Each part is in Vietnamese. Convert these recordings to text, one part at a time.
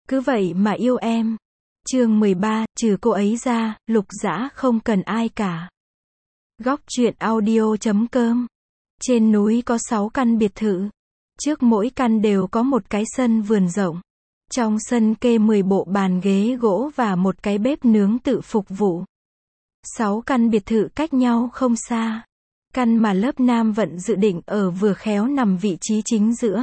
Cứ vậy mà yêu em. Chương 13, trừ cô ấy ra, Lục Dã không cần ai cả. Góc truyện audio.com. Trên núi có 6 căn biệt thự. Trước mỗi căn đều có một cái sân vườn rộng. Trong sân kê 10 bộ bàn ghế gỗ và một cái bếp nướng tự phục vụ. 6 căn biệt thự cách nhau không xa. Căn mà lớp Nam Vận dự định ở vừa khéo nằm vị trí chính giữa.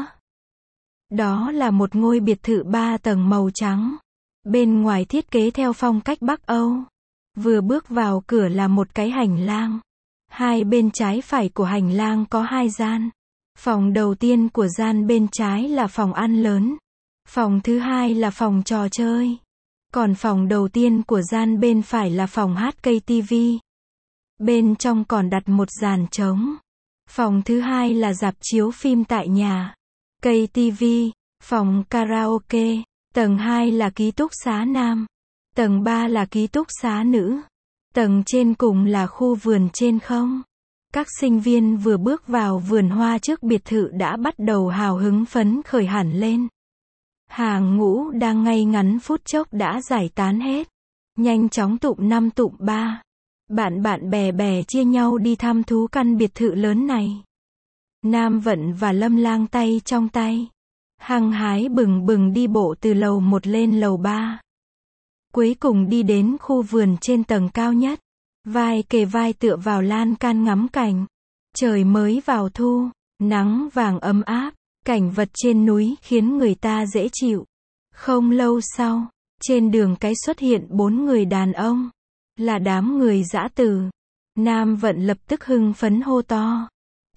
Đó là một ngôi biệt thự 3 tầng màu trắng. Bên ngoài thiết kế theo phong cách Bắc Âu. Vừa bước vào cửa là một cái hành lang. Hai bên trái phải của hành lang có 2 gian. Phòng đầu tiên của gian bên trái là phòng ăn lớn. Phòng thứ hai là phòng trò chơi. Còn phòng đầu tiên của gian bên phải là phòng hát cây tivi. Bên trong còn đặt một dàn trống. Phòng thứ hai là rạp chiếu phim tại nhà. Cây tivi, phòng karaoke. Tầng 2 là ký túc xá nam. Tầng 3 là ký túc xá nữ. Tầng trên cùng là khu vườn trên không. Các sinh viên vừa bước vào vườn hoa trước biệt thự đã bắt đầu hào hứng phấn khởi hẳn lên. Hàng ngũ đang ngay ngắn phút chốc đã giải tán hết. Nhanh chóng tụm 5 tụm 3. Bạn bạn bè chia nhau đi thăm thú căn biệt thự lớn này. Nam Vận và Lâm Lang tay trong tay. Hăng hái bừng bừng đi bộ từ lầu 1 lên lầu 3. Cuối cùng đi đến khu vườn trên tầng cao nhất. Vai kề vai tựa vào lan can ngắm cảnh. Trời mới vào thu, nắng vàng ấm áp, cảnh vật trên núi khiến người ta dễ chịu. Không lâu sau, trên đường cái xuất hiện 4 người đàn ông. Là đám người dã tử. Nam Vận lập tức hưng phấn hô to.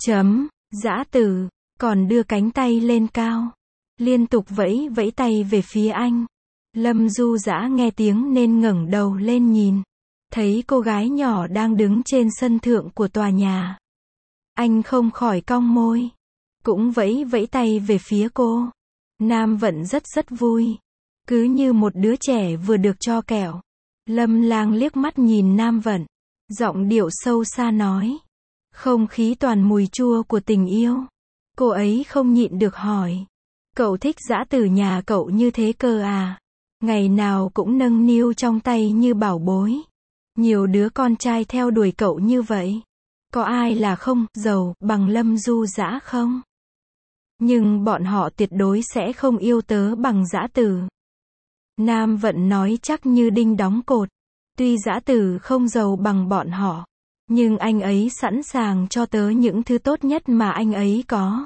Dã tử, còn đưa cánh tay lên cao. Liên tục vẫy vẫy tay về phía anh. Lâm Du Dã nghe tiếng nên ngẩng đầu lên nhìn. Thấy cô gái nhỏ đang đứng trên sân thượng của tòa nhà. Anh không khỏi cong môi. Cũng vẫy vẫy tay về phía cô. Nam Vận rất vui. Cứ như một đứa trẻ vừa được cho kẹo. Lâm Lang liếc mắt nhìn Nam Vận. Giọng điệu sâu xa nói. Không khí toàn mùi chua của tình yêu. Cô ấy không nhịn được hỏi. Cậu thích dã tử nhà cậu như thế cơ à? Ngày nào cũng nâng niu trong tay như bảo bối. Nhiều đứa con trai theo đuổi cậu như vậy. Có ai là không giàu bằng Lâm Du Dã không? Nhưng bọn họ tuyệt đối sẽ không yêu tớ bằng dã tử. Nam Vận nói chắc như đinh đóng cột. Tuy dã tử không giàu bằng bọn họ, nhưng anh ấy sẵn sàng cho tớ những thứ tốt nhất mà anh ấy có.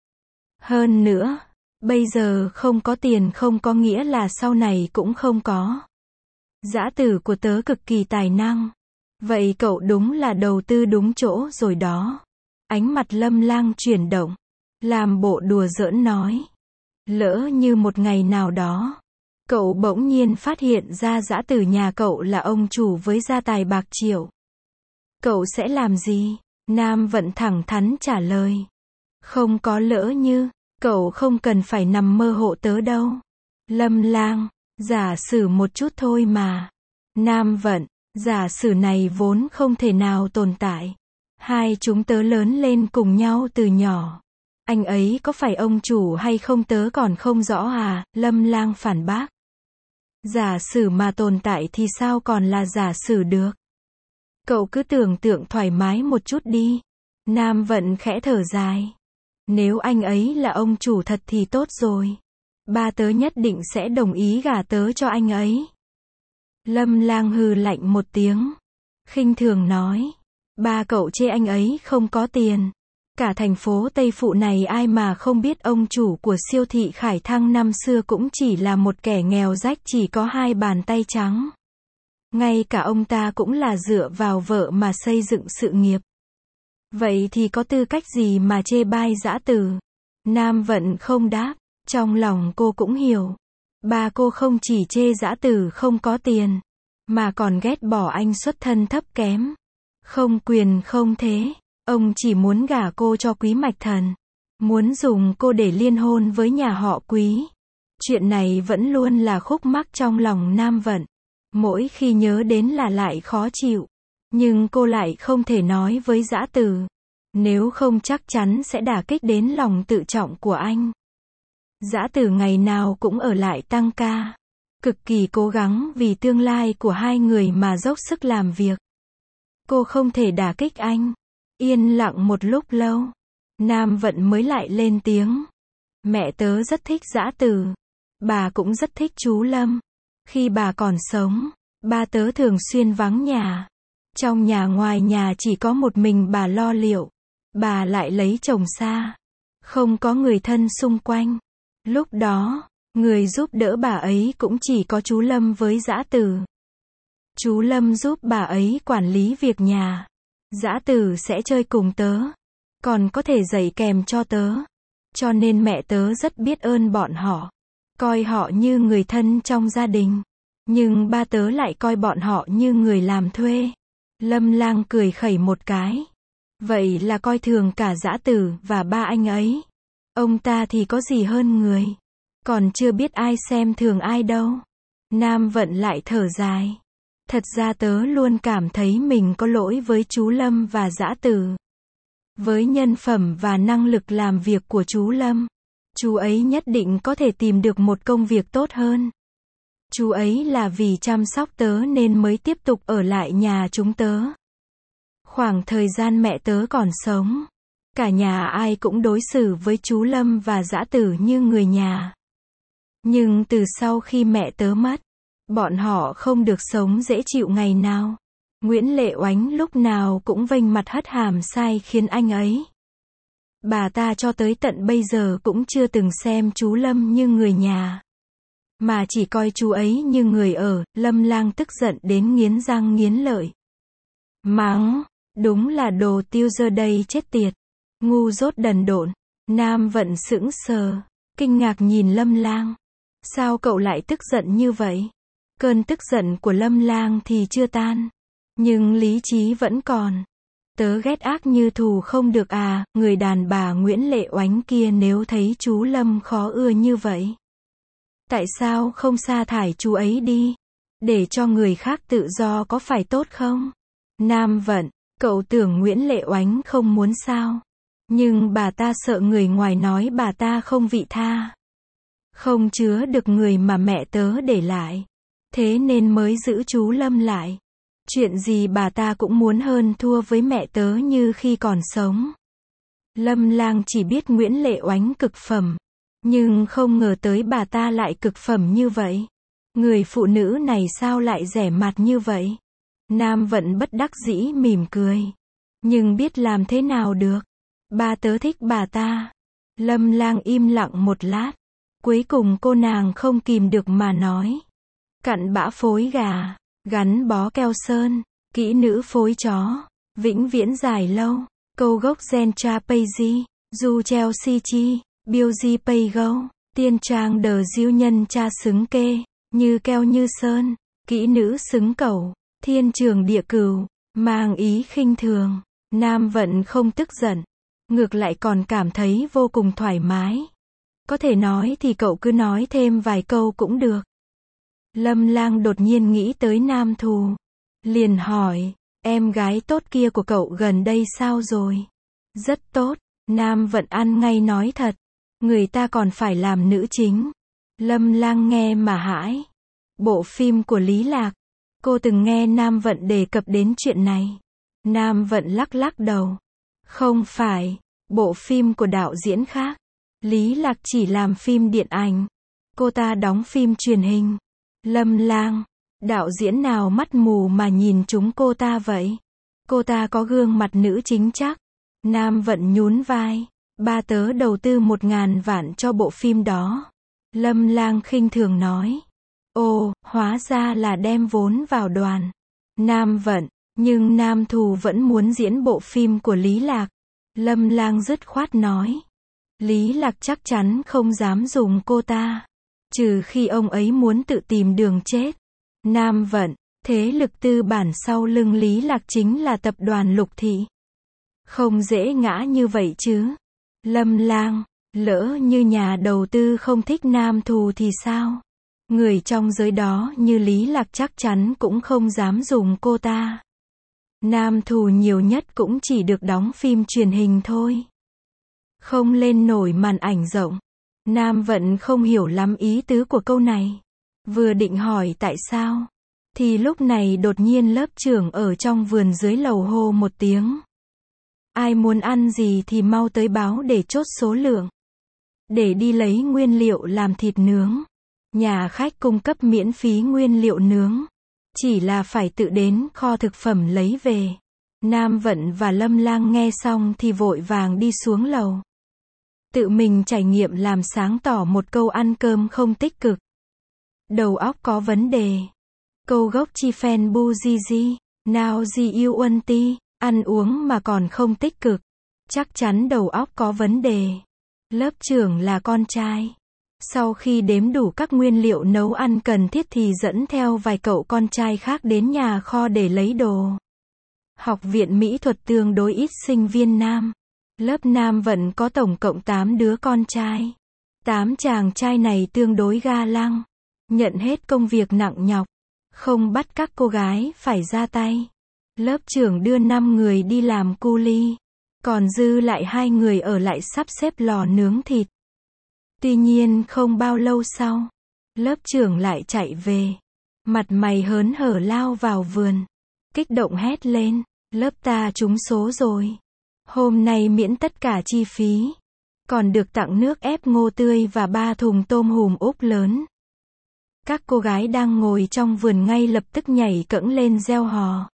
Hơn nữa, bây giờ không có tiền không có nghĩa là sau này cũng không có. Dã tử của tớ cực kỳ tài năng. Vậy cậu đúng là đầu tư đúng chỗ rồi đó. Ánh mặt Lâm Lang chuyển động. Làm bộ đùa giỡn nói. Lỡ như một ngày nào đó, cậu bỗng nhiên phát hiện ra dã tử nhà cậu là ông chủ với gia tài bạc triệu. Cậu sẽ làm gì? Nam Vận thẳng thắn trả lời. Không có lỡ như, cậu không cần phải nằm mơ hộ tớ đâu. Lâm Lang, giả sử một chút thôi mà. Nam Vận, giả sử này vốn không thể nào tồn tại. Hai chúng tớ lớn lên cùng nhau từ nhỏ. Anh ấy có phải ông chủ hay không tớ còn không rõ à? Lâm Lang phản bác. Giả sử mà tồn tại thì sao còn là giả sử được? Cậu cứ tưởng tượng thoải mái một chút đi. Nam Vận khẽ thở dài. Nếu anh ấy là ông chủ thật thì tốt rồi. Ba tớ nhất định sẽ đồng ý gả tớ cho anh ấy. Lâm Lang hừ lạnh một tiếng. Khinh thường nói. Ba cậu chê anh ấy không có tiền. Cả thành phố Tây Phụ này ai mà không biết ông chủ của siêu thị Khải Thăng năm xưa cũng chỉ là một kẻ nghèo rách chỉ có 2 bàn tay trắng. Ngay cả ông ta cũng là dựa vào vợ mà xây dựng sự nghiệp. Vậy thì có tư cách gì mà chê bai dã tử? Nam Vận không đáp. Trong lòng cô cũng hiểu. Ba cô không chỉ chê dã tử không có tiền, mà còn ghét bỏ anh xuất thân thấp kém. Không quyền không thế. Ông chỉ muốn gả cô cho Quý Mạch Thần. Muốn dùng cô để liên hôn với nhà họ Quý. Chuyện này vẫn luôn là khúc mắc trong lòng Nam Vận. Mỗi khi nhớ đến là lại khó chịu. Nhưng cô lại không thể nói với dã tử. Nếu không chắc chắn sẽ đả kích đến lòng tự trọng của anh. Dã Tử ngày nào cũng ở lại tăng ca, cực kỳ cố gắng vì tương lai của hai người mà dốc sức làm việc. Cô không thể đả kích anh. Yên lặng một lúc lâu, Nam Vận mới lại lên tiếng. Mẹ tớ rất thích Dã Tử. Bà cũng rất thích chú Lâm. Khi bà còn sống, ba tớ thường xuyên vắng nhà. Trong nhà ngoài nhà chỉ có một mình bà lo liệu. Bà lại lấy chồng xa. Không có người thân xung quanh. Lúc đó, người giúp đỡ bà ấy cũng chỉ có chú Lâm với Dã Tử. Chú Lâm giúp bà ấy quản lý việc nhà. Dã Tử sẽ chơi cùng tớ. Còn có thể dạy kèm cho tớ. Cho nên mẹ tớ rất biết ơn bọn họ. Coi họ như người thân trong gia đình. Nhưng ba tớ lại coi bọn họ như người làm thuê. Lâm Lang cười khẩy một cái. Vậy là coi thường cả Dã Tử và ba anh ấy. Ông ta thì có gì hơn người. Còn chưa biết ai xem thường ai đâu. Nam Vận lại thở dài. Thật ra tớ luôn cảm thấy mình có lỗi với chú Lâm và Dã Tử. Với nhân phẩm và năng lực làm việc của chú Lâm, chú ấy nhất định có thể tìm được một công việc tốt hơn. Chú ấy là vì chăm sóc tớ nên mới tiếp tục ở lại nhà chúng tớ. Khoảng thời gian mẹ tớ còn sống, cả nhà ai cũng đối xử với chú Lâm và Dã Tử như người nhà. Nhưng từ sau khi mẹ tớ mất, bọn họ không được sống dễ chịu ngày nào. Nguyễn Lệ Oánh lúc nào cũng vênh mặt hất hàm sai khiến anh ấy. Bà ta cho tới tận bây giờ cũng chưa từng xem chú Lâm như người nhà, mà chỉ coi chú ấy như người ở. Lâm Lang tức giận đến nghiến răng nghiến lợi. Mắng, đúng là đồ tiêu dơ đây chết tiệt. Ngu dốt đần độn. Nam Vận sững sờ, kinh ngạc nhìn Lâm Lang. Sao cậu lại tức giận như vậy? Cơn tức giận của Lâm Lang thì chưa tan, nhưng lý trí vẫn còn. Tớ ghét ác như thù không được à, người đàn bà Nguyễn Lệ Oánh kia nếu thấy chú Lâm khó ưa như vậy. Tại sao không sa thải chú ấy đi? Để cho người khác tự do có phải tốt không? Nam Vận, cậu tưởng Nguyễn Lệ Oánh không muốn sao? Nhưng bà ta sợ người ngoài nói bà ta không vị tha. Không chứa được người mà mẹ tớ để lại. Thế nên mới giữ chú Lâm lại. Chuyện gì bà ta cũng muốn hơn thua với mẹ tớ như khi còn sống. Lâm Lang chỉ biết Nguyễn Lệ Oánh cực phẩm, nhưng không ngờ tới bà ta lại cực phẩm như vậy. Người phụ nữ này sao lại rẻ mặt như vậy? Nam Vận bất đắc dĩ mỉm cười. Nhưng biết làm thế nào được? Ba tớ thích bà ta. Lâm Lang im lặng một lát. Cuối cùng cô nàng không kìm được mà nói. Cặn bã phối gà, gắn bó keo sơn, kỹ nữ phối chó, vĩnh viễn dài lâu, câu gốc gen cha Paisy, du treo si chi, biêu di pay go, tiên trang đờ diêu nhân cha xứng kê, như keo như sơn, kỹ nữ xứng cẩu, thiên trường địa cửu, mang ý khinh thường. Nam Vận không tức giận, ngược lại còn cảm thấy vô cùng thoải mái. Có thể nói thì cậu cứ nói thêm vài câu cũng được. Lâm Lang đột nhiên nghĩ tới Nam Thù. Liền hỏi, em gái tốt kia của cậu gần đây sao rồi? Rất tốt, Nam Vận ăn ngay nói thật. Người ta còn phải làm nữ chính. Lâm Lang nghe mà hãi. Bộ phim của Lý Lạc. Cô từng nghe Nam Vận đề cập đến chuyện này. Nam Vận lắc lắc đầu. Không phải, bộ phim của đạo diễn khác. Lý Lạc chỉ làm phim điện ảnh. Cô ta đóng phim truyền hình. Lâm Lang, đạo diễn nào mắt mù mà nhìn chúng cô ta vậy? Cô ta có gương mặt nữ chính chắc. Nam Vận nhún vai. Ba tớ đầu tư 1.000 vạn cho bộ phim đó. Lâm Lang khinh thường nói. Ồ, hóa ra là đem vốn vào đoàn. Nam Vận, nhưng Nam Thù vẫn muốn diễn bộ phim của Lý Lạc. Lâm Lang dứt khoát nói. Lý Lạc chắc chắn không dám dùng cô ta. Trừ khi ông ấy muốn tự tìm đường chết. Nam Vận, thế lực tư bản sau lưng Lý Lạc chính là tập đoàn Lục Thị. Không dễ ngã như vậy chứ. Lâm Lang, lỡ như nhà đầu tư không thích Nam Thù thì sao? Người trong giới đó như Lý Lạc chắc chắn cũng không dám dùng cô ta. Nam Thù nhiều nhất cũng chỉ được đóng phim truyền hình thôi. Không lên nổi màn ảnh rộng. Nam Vận không hiểu lắm ý tứ của câu này. Vừa định hỏi tại sao, thì lúc này đột nhiên lớp trưởng ở trong vườn dưới lầu hô một tiếng. Ai muốn ăn gì thì mau tới báo để chốt số lượng. Để đi lấy nguyên liệu làm thịt nướng. Nhà khách cung cấp miễn phí nguyên liệu nướng. Chỉ là phải tự đến kho thực phẩm lấy về. Nam Vận và Lâm Lang nghe xong thì vội vàng đi xuống lầu. Tự mình trải nghiệm làm sáng tỏ một câu ăn cơm không tích cực. Đầu óc có vấn đề. Câu gốc chi phen bu di di, nào gì yêu uân ti, ăn uống mà còn không tích cực. Chắc chắn đầu óc có vấn đề. Lớp trưởng là con trai. Sau khi đếm đủ các nguyên liệu nấu ăn cần thiết thì dẫn theo vài cậu con trai khác đến nhà kho để lấy đồ. Học viện mỹ thuật tương đối ít sinh viên nam. Lớp Nam Vận có tổng cộng 8 đứa con trai. 8 chàng trai này tương đối ga lăng. Nhận hết công việc nặng nhọc. Không bắt các cô gái phải ra tay. Lớp trưởng đưa 5 người đi làm cu li. Còn dư lại 2 người ở lại sắp xếp lò nướng thịt. Tuy nhiên không bao lâu sau, lớp trưởng lại chạy về. Mặt mày hớn hở lao vào vườn. Kích động hét lên, lớp ta trúng số rồi. Hôm nay miễn tất cả chi phí. Còn được tặng nước ép ngô tươi và 3 thùng tôm hùm úp lớn. Các cô gái đang ngồi trong vườn ngay lập tức nhảy cẫng lên reo hò.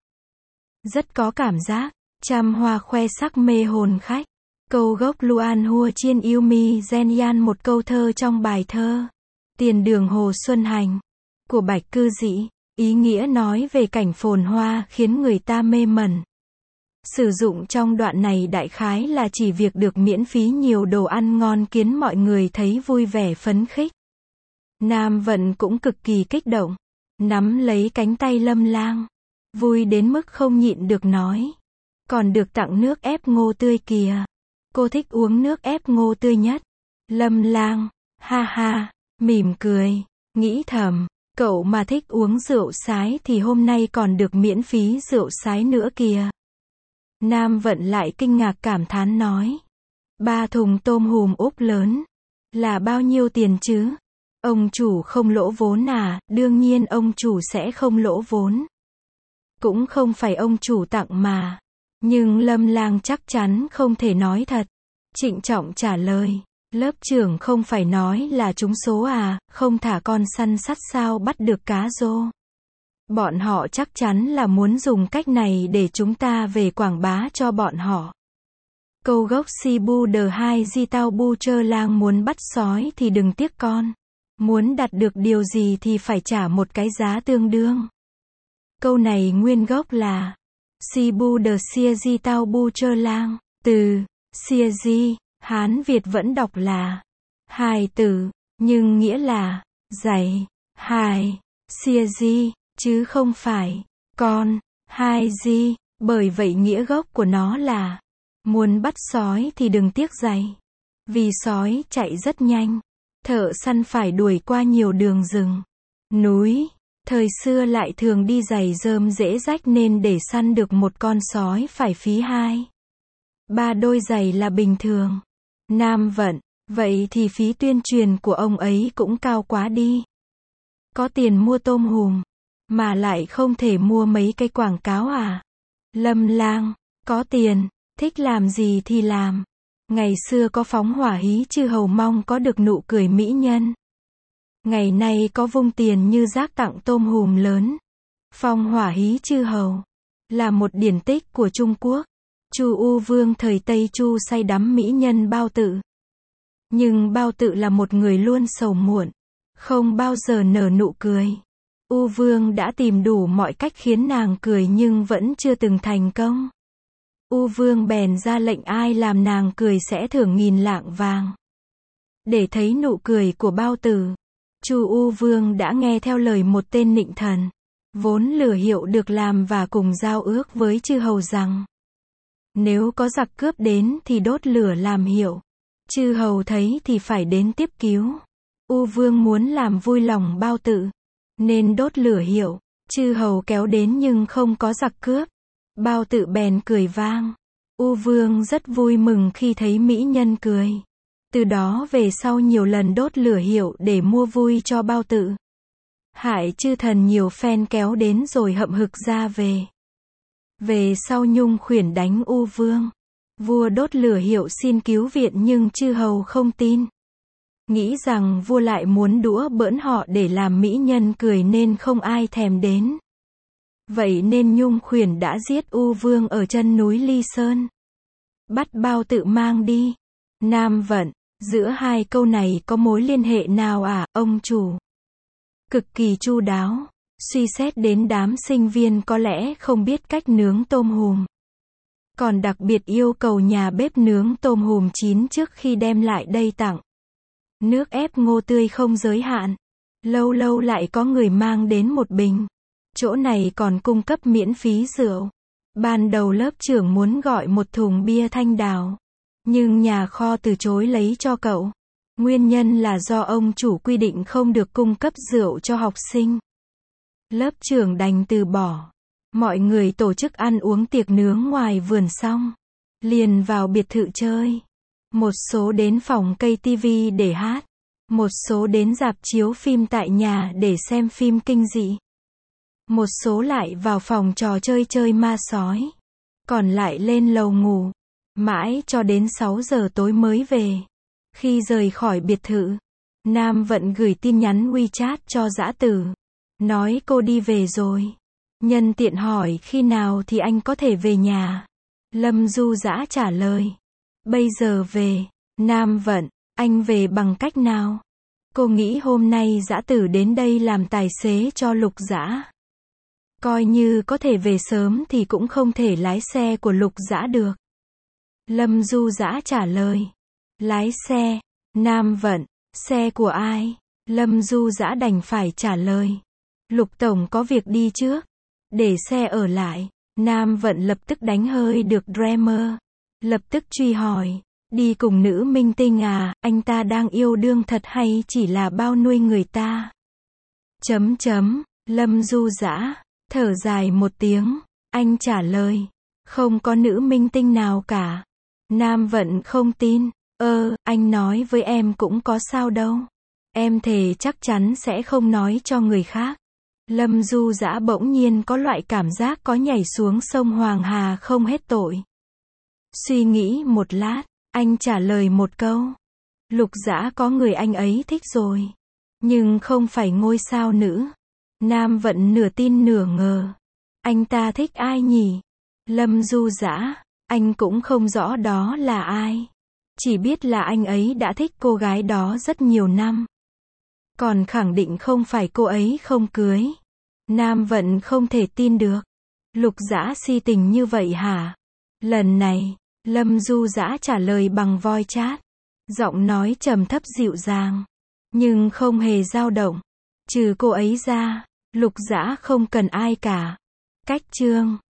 Rất có cảm giác, trăm hoa khoe sắc mê hồn khách. Câu gốc Luan Hua Chiên Yêu Mi Gen Yan, một câu thơ trong bài thơ Tiền đường Hồ Xuân Hành của Bạch Cư Dĩ, ý nghĩa nói về cảnh phồn hoa khiến người ta mê mẩn. Sử dụng trong đoạn này đại khái là chỉ việc được miễn phí nhiều đồ ăn ngon khiến mọi người thấy vui vẻ phấn khích. Nam Vận cũng cực kỳ kích động, nắm lấy cánh tay Lâm Lang, vui đến mức không nhịn được nói. Còn được tặng nước ép ngô tươi kìa. Cô thích uống nước ép ngô tươi nhất. Lâm Lang, ha ha, mỉm cười, nghĩ thầm, cậu mà thích uống rượu sái thì hôm nay còn được miễn phí rượu sái nữa kìa. Nam Vận lại kinh ngạc cảm thán nói. 3 thùng tôm hùm úp lớn. Là bao nhiêu tiền chứ? Ông chủ không lỗ vốn à? Đương nhiên ông chủ sẽ không lỗ vốn. Cũng không phải ông chủ tặng mà. Nhưng Lâm Lang chắc chắn không thể nói thật. Trịnh trọng trả lời. Lớp trưởng không phải nói là trúng số à? Không thả con săn sắt sao bắt được cá rô? Bọn họ chắc chắn là muốn dùng cách này để chúng ta về quảng bá cho bọn họ. Câu gốc si bu đờ hai di tao bu chơ lang, muốn bắt sói thì đừng tiếc con. Muốn đạt được điều gì thì phải trả một cái giá tương đương. Câu này nguyên gốc là si bu đờ sia di tao bu chơ lang, từ sia di, Hán Việt vẫn đọc là hài tử, nhưng nghĩa là giày, hài, sia di, chứ không phải con, hai di. Bởi vậy nghĩa gốc của nó là muốn bắt sói thì đừng tiếc giày. Vì sói chạy rất nhanh, thợ săn phải đuổi qua nhiều đường rừng, núi. Thời xưa lại thường đi giày rơm dễ rách nên để săn được một con sói phải phí 2-3 đôi giày là bình thường. Nam Vận, vậy thì phí tuyên truyền của ông ấy cũng cao quá đi. Có tiền mua tôm hùm, mà lại không thể mua mấy cái quảng cáo à? Lâm Lang, có tiền, thích làm gì thì làm. Ngày xưa có phóng hỏa hí chư hầu mong có được nụ cười mỹ nhân. Ngày nay có vung tiền như rác tặng tôm hùm lớn. Phong hỏa hí chư hầu là một điển tích của Trung Quốc. Chu U Vương thời Tây Chu say đắm mỹ nhân Bao Tự. Nhưng Bao Tự là một người luôn sầu muộn, không bao giờ nở nụ cười. U Vương đã tìm đủ mọi cách khiến nàng cười nhưng vẫn chưa từng thành công. U Vương bèn ra lệnh ai làm nàng cười sẽ thưởng 1000 lạng vàng. Để thấy nụ cười của Bao Tử, Chu U Vương đã nghe theo lời một tên nịnh thần, vốn lừa hiệu được làm và cùng giao ước với chư hầu rằng nếu có giặc cướp đến thì đốt lửa làm hiệu. Chư hầu thấy thì phải đến tiếp cứu. U Vương muốn làm vui lòng Bao Tự, nên đốt lửa hiệu. Chư hầu kéo đến nhưng không có giặc cướp. Bao Tự bèn cười vang. U Vương rất vui mừng khi thấy mỹ nhân cười. Từ đó về sau nhiều lần đốt lửa hiệu để mua vui cho bao tự. Hại chư thần nhiều phen kéo đến rồi hậm hực ra về. Về sau Nhung khuyển đánh U Vương. Vua đốt lửa hiệu xin cứu viện nhưng chư hầu không tin. Nghĩ rằng vua lại muốn đũa bỡn họ để làm mỹ nhân cười nên không ai thèm đến. Vậy nên Nhung khuyển đã giết U Vương ở chân núi Ly Sơn. Bắt bao tự mang đi. Nam Vận, giữa hai câu này có mối liên hệ nào à, ông chủ? Cực kỳ chu đáo. Suy xét đến đám sinh viên có lẽ không biết cách nướng tôm hùm. Còn đặc biệt yêu cầu nhà bếp nướng tôm hùm chín trước khi đem lại đây tặng. Nước ép ngô tươi không giới hạn. Lâu lâu lại có người mang đến một bình. Chỗ này còn cung cấp miễn phí rượu. Ban đầu lớp trưởng muốn gọi một thùng bia Thanh Đào. Nhưng nhà kho từ chối lấy cho cậu. Nguyên nhân là do ông chủ quy định không được cung cấp rượu cho học sinh. Lớp trưởng đành từ bỏ. Mọi người tổ chức ăn uống tiệc nướng ngoài vườn xong. Liền vào biệt thự chơi. Một số đến phòng cây tivi để hát. Một số đến rạp chiếu phim tại nhà để xem phim kinh dị. Một số lại vào phòng trò chơi chơi ma sói. Còn lại lên lầu ngủ. Mãi cho đến 6 giờ tối mới về. Khi rời khỏi biệt thự, Nam Vận gửi tin nhắn WeChat cho Dã Tử. Nói cô đi về rồi. Nhân tiện hỏi khi nào thì anh có thể về nhà. Lâm Du Dã trả lời. Bây giờ về. Nam Vận, anh về bằng cách nào? Cô nghĩ hôm nay Dã Tử đến đây làm tài xế cho Lục Dã. Coi như có thể về sớm thì cũng không thể lái xe của Lục Dã được. Lâm Du Dã trả lời. Lái xe. Nam Vận, xe của ai? Lâm Du Dã đành phải trả lời. Lục Tổng có việc đi trước. Để xe ở lại. Nam Vận lập tức đánh hơi được Dreamer. Lập tức truy hỏi. Đi cùng nữ minh tinh à, anh ta đang yêu đương thật hay chỉ là bao nuôi người ta? Lâm Du Dã thở dài một tiếng. Anh trả lời. Không có nữ minh tinh nào cả. Nam Vận không tin. Anh nói với em cũng có sao đâu. Em thề chắc chắn sẽ không nói cho người khác. Lâm Du Dã bỗng nhiên có loại cảm giác có nhảy xuống sông Hoàng Hà không hết tội. Suy nghĩ một lát, anh trả lời một câu. Lục Dã có người anh ấy thích rồi. Nhưng không phải ngôi sao nữ. Nam Vận nửa tin nửa ngờ. Anh ta thích ai nhỉ? Lâm Du Dã, anh cũng không rõ đó là ai. Chỉ biết là anh ấy đã thích cô gái đó rất nhiều năm. Còn khẳng định không phải cô ấy không cưới. Nam Vận không thể tin được. Lục Dã si tình như vậy hả? Lần này, Lâm Du Dã trả lời bằng voice chat. Giọng nói trầm thấp dịu dàng. Nhưng không hề dao động. Trừ cô ấy ra, Lục Dã không cần ai cả. Cách chương